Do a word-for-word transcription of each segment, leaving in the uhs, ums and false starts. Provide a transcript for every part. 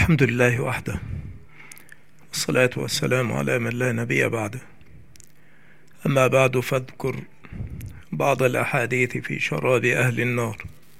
الحمد لله وحده، والصلاة والسلام على من لا نبي بعده. أما بعد، فاذكر بعض الأحاديث في شراب أهل النار.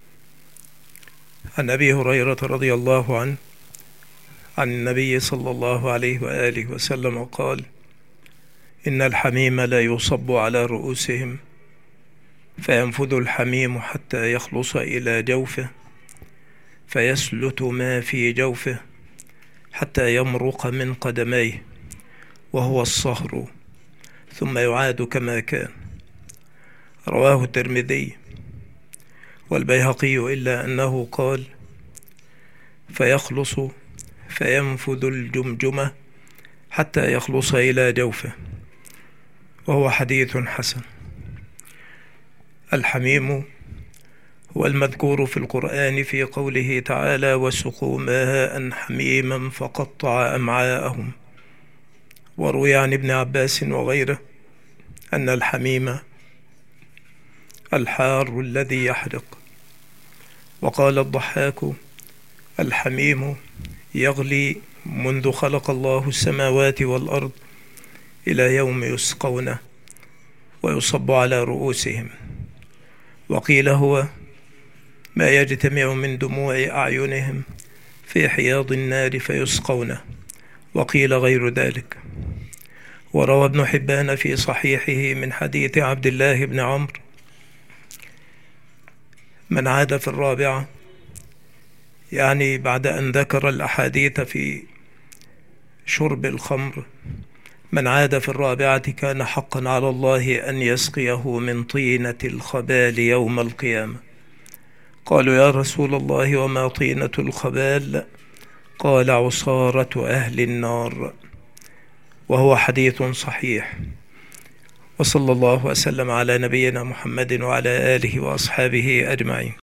عن أبي هريرة رضي الله عنه عن النبي صلى الله عليه وآله وسلم قال: إن الحميم لا يصب على رؤوسهم فينفذ الحميم حتى يخلص إلى جوفه فيسلت ما في جوفه حتى يمرق من قدميه وهو الصهر، ثم يعاد كما كان. رواه الترمذي والبيهقي، إلا أنه قال: فيخلص فينفذ الجمجمة حتى يخلص إلى جوفه، وهو حديث حسن. الحميم هو المذكور في القرآن في قوله تعالى: وسقوا ماء حميما فقطع أمعاءهم. وروي عن ابن عباس وغيره أن الحميم الحار الذي يحرق. وقال الضحاك: الحميم يغلي منذ خلق الله السماوات والأرض إلى يوم يسقونه ويصب على رؤوسهم. وقيل هو ما يجتمع من دموع أعينهم في حياض النار فيسقونه، وقيل غير ذلك. وروى ابن حبان في صحيحه من حديث عبد الله بن عمرو: من عاد في الرابعة، يعني بعد أن ذكر الأحاديث في شرب الخمر، من عاد في الرابعة كان حقا على الله أن يسقيه من طينة الخبال يوم القيامة. قالوا: يا رسول الله، وما طينة الخبال؟ قال: عصارة أهل النار. وهو حديث صحيح. وصلى الله وسلم على نبينا محمد وعلى آله وأصحابه أجمعين.